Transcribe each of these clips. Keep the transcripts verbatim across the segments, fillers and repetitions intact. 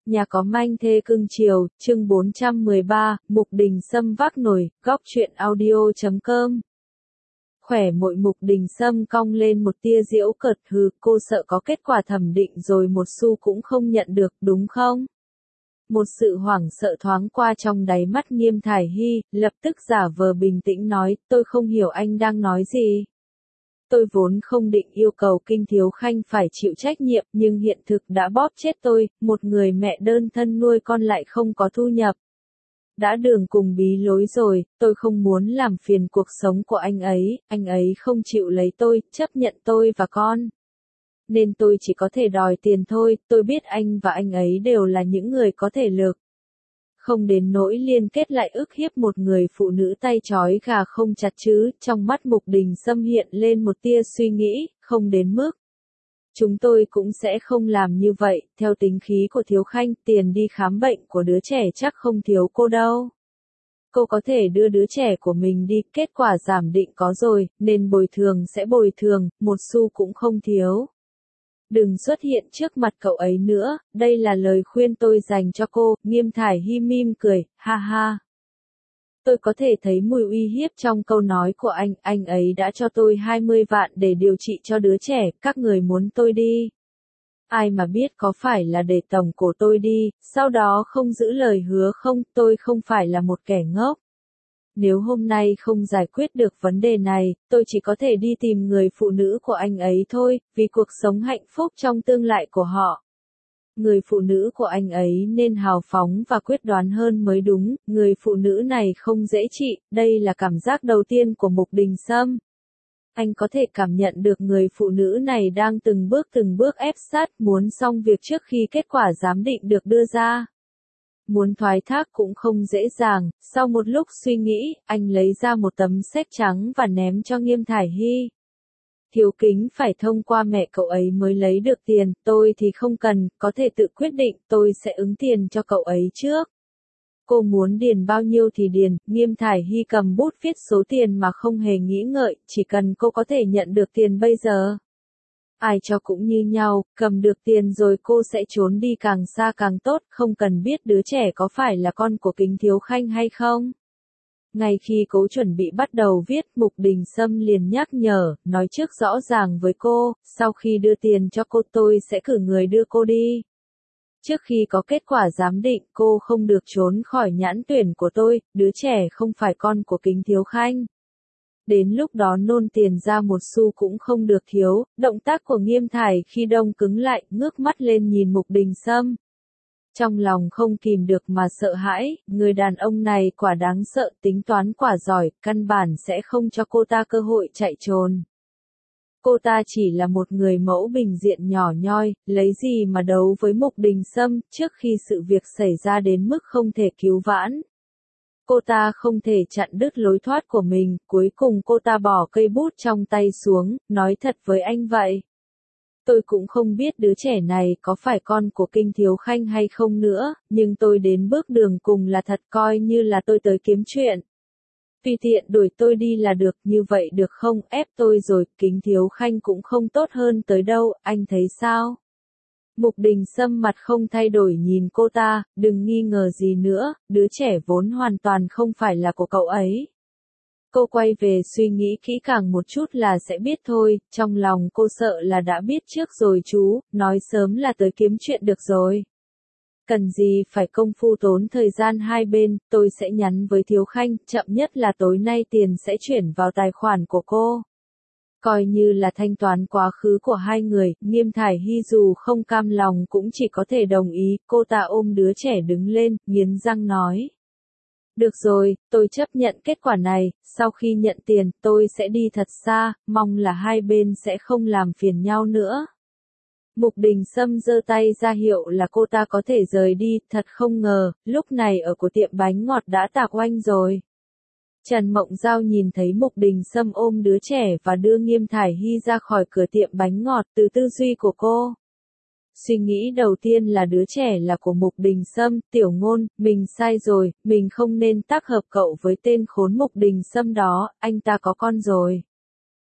Nhà có manh thê cưng chiều, chương bốn trăm mười ba, Mục Đình Sâm vác nồi, góc truyện audio chấm com. Khỏe mội Mục Đình Sâm cong lên một tia giễu cợt, hừ, cô sợ có kết quả thẩm định rồi một xu cũng không nhận được, đúng không? Một sự hoảng sợ thoáng qua trong đáy mắt Nghiêm Thải Hy, lập tức giả vờ bình tĩnh nói, tôi không hiểu anh đang nói gì. Tôi vốn không định yêu cầu Kinh Thiếu Khanh phải chịu trách nhiệm, nhưng hiện thực đã bóp chết tôi, một người mẹ đơn thân nuôi con lại không có thu nhập. Đã đường cùng bí lối rồi, tôi không muốn làm phiền cuộc sống của anh ấy, anh ấy không chịu lấy tôi, chấp nhận tôi và con. Nên tôi chỉ có thể đòi tiền thôi, tôi biết anh và anh ấy đều là những người có thể lực. Không đến nỗi liên kết lại ức hiếp một người phụ nữ tay trói gà không chặt chứ, trong mắt Mục Đình Sâm hiện lên một tia suy nghĩ, không đến mức. Chúng tôi cũng sẽ không làm như vậy, theo tính khí của Thiếu Khanh, tiền đi khám bệnh của đứa trẻ chắc không thiếu cô đâu. Cô có thể đưa đứa trẻ của mình đi, kết quả giảm định có rồi, nên bồi thường sẽ bồi thường, một xu cũng không thiếu. Đừng xuất hiện trước mặt cậu ấy nữa, đây là lời khuyên tôi dành cho cô, Nghiêm Thải Hy mỉm cười, ha ha. Tôi có thể thấy mùi uy hiếp trong câu nói của anh, anh ấy đã cho tôi hai mươi vạn để điều trị cho đứa trẻ, các người muốn tôi đi. Ai mà biết có phải là để tổng cổ tôi đi, sau đó không giữ lời hứa không, tôi không phải là một kẻ ngốc. Nếu hôm nay không giải quyết được vấn đề này, tôi chỉ có thể đi tìm người phụ nữ của anh ấy thôi, vì cuộc sống hạnh phúc trong tương lai của họ. Người phụ nữ của anh ấy nên hào phóng và quyết đoán hơn mới đúng, người phụ nữ này không dễ trị, đây là cảm giác đầu tiên của Mục Đình Sâm. Anh có thể cảm nhận được người phụ nữ này đang từng bước từng bước ép sát, muốn xong việc trước khi kết quả giám định được đưa ra. Muốn thoái thác cũng không dễ dàng, sau một lúc suy nghĩ, anh lấy ra một tấm séc trắng và ném cho Nghiêm Thải Hy. Thiếu Kính phải thông qua mẹ cậu ấy mới lấy được tiền, tôi thì không cần, có thể tự quyết định, tôi sẽ ứng tiền cho cậu ấy trước. Cô muốn điền bao nhiêu thì điền, Nghiêm Thải Hy cầm bút viết số tiền mà không hề nghĩ ngợi, chỉ cần cô có thể nhận được tiền bây giờ. Ai cho cũng như nhau, cầm được tiền rồi cô sẽ trốn đi càng xa càng tốt, không cần biết đứa trẻ có phải là con của Kính Thiếu Khanh hay không. Ngay khi cô chuẩn bị bắt đầu viết, Mục Đình Sâm liền nhắc nhở, nói trước rõ ràng với cô, sau khi đưa tiền cho cô tôi sẽ cử người đưa cô đi. Trước khi có kết quả giám định, cô không được trốn khỏi nhãn tuyển của tôi, đứa trẻ không phải con của Kính Thiếu Khanh. Đến lúc đó nôn tiền ra một xu cũng không được thiếu, động tác của Nghiêm Thải khi đông cứng lại, ngước mắt lên nhìn Mục Đình Sâm. Trong lòng không kìm được mà sợ hãi, người đàn ông này quả đáng sợ, tính toán quả giỏi, căn bản sẽ không cho cô ta cơ hội chạy trốn. Cô ta chỉ là một người mẫu bình diện nhỏ nhoi, lấy gì mà đấu với Mục Đình Sâm, trước khi sự việc xảy ra đến mức không thể cứu vãn. Cô ta không thể chặn đứt lối thoát của mình, cuối cùng cô ta bỏ cây bút trong tay xuống, nói thật với anh vậy. Tôi cũng không biết đứa trẻ này có phải con của Kinh Thiếu Khanh hay không nữa, nhưng tôi đến bước đường cùng là thật, coi như là tôi tới kiếm chuyện. Tùy tiện đuổi tôi đi là được, như vậy được không, ép tôi rồi, Kính Thiếu Khanh cũng không tốt hơn tới đâu, anh thấy sao? Mục Đình Sâm mặt không thay đổi nhìn cô ta, đừng nghi ngờ gì nữa, đứa trẻ vốn hoàn toàn không phải là của cậu ấy. Cô quay về suy nghĩ kỹ càng một chút là sẽ biết thôi, trong lòng cô sợ là đã biết trước rồi chú, nói sớm là tới kiếm chuyện được rồi. Cần gì phải công phu tốn thời gian hai bên, tôi sẽ nhắn với Thiếu Khanh, chậm nhất là tối nay tiền sẽ chuyển vào tài khoản của cô. Coi như là thanh toán quá khứ của hai người, Nghiêm Thải Hy dù không cam lòng cũng chỉ có thể đồng ý, cô ta ôm đứa trẻ đứng lên, nghiến răng nói. Được rồi, tôi chấp nhận kết quả này, sau khi nhận tiền, tôi sẽ đi thật xa, mong là hai bên sẽ không làm phiền nhau nữa. Mục Đình Sâm giơ tay ra hiệu là cô ta có thể rời đi, thật không ngờ, lúc này ở của tiệm bánh ngọt đã tạc oanh rồi. Trần Mộng Giao nhìn thấy Mục Đình Sâm ôm đứa trẻ và đưa Nghiêm Thải Hy ra khỏi cửa tiệm bánh ngọt từ tư duy của cô. Suy nghĩ đầu tiên là đứa trẻ là của Mục Đình Sâm, Tiểu Ngôn, mình sai rồi, mình không nên tác hợp cậu với tên khốn Mục Đình Sâm đó, anh ta có con rồi.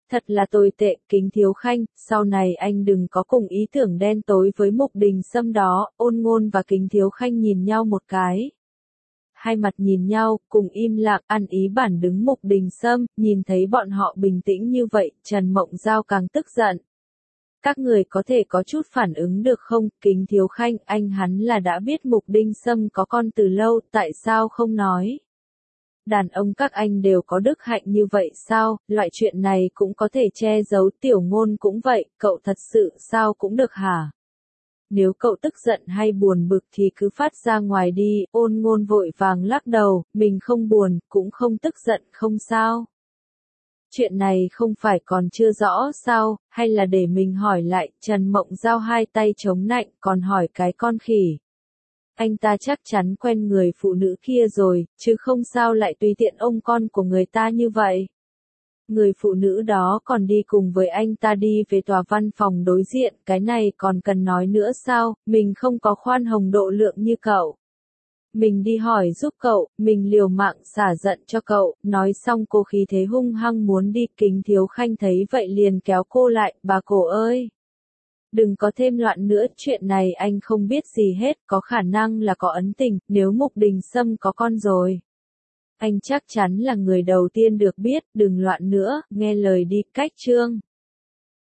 Thật là tồi tệ, Kính Thiếu Khanh, sau này anh đừng có cùng ý tưởng đen tối với Mục Đình Sâm đó. Ôn Ngôn và Kính Thiếu Khanh nhìn nhau một cái. Hai mặt nhìn nhau, cùng im lặng, ăn ý bản đứng Mục Đình Sâm, nhìn thấy bọn họ bình tĩnh như vậy, Trần Mộng Giao càng tức giận. Các người có thể có chút phản ứng được không, Kính Thiếu Khanh, anh hắn là đã biết Mục Đình Sâm có con từ lâu, tại sao không nói? Đàn ông các anh đều có đức hạnh như vậy sao, loại chuyện này cũng có thể che giấu, Tiểu Ngôn cũng vậy, cậu thật sự sao cũng được hả? Nếu cậu tức giận hay buồn bực thì cứ phát ra ngoài đi. Ôn Ngôn vội vàng lắc đầu, mình không buồn, cũng không tức giận, không sao. Chuyện này không phải còn chưa rõ sao, hay là để mình hỏi lại. Trần Mộng Giao hai tay chống nạnh, còn hỏi cái con khỉ. Anh ta chắc chắn quen người phụ nữ kia rồi, chứ không sao lại tùy tiện ôm con của người ta như vậy. Người phụ nữ đó còn đi cùng với anh ta đi về tòa văn phòng đối diện, cái này còn cần nói nữa sao, mình không có khoan hồng độ lượng như cậu. Mình đi hỏi giúp cậu, mình liều mạng xả giận cho cậu, nói xong cô khí thế hung hăng muốn đi. Kính Thiếu Khanh thấy vậy liền kéo cô lại, bà cổ ơi. Đừng có thêm loạn nữa, chuyện này anh không biết gì hết, có khả năng là có ấn tình, nếu Mục Đình Sâm có con rồi. Anh chắc chắn là người đầu tiên được biết, đừng loạn nữa, nghe lời đi, cách chương.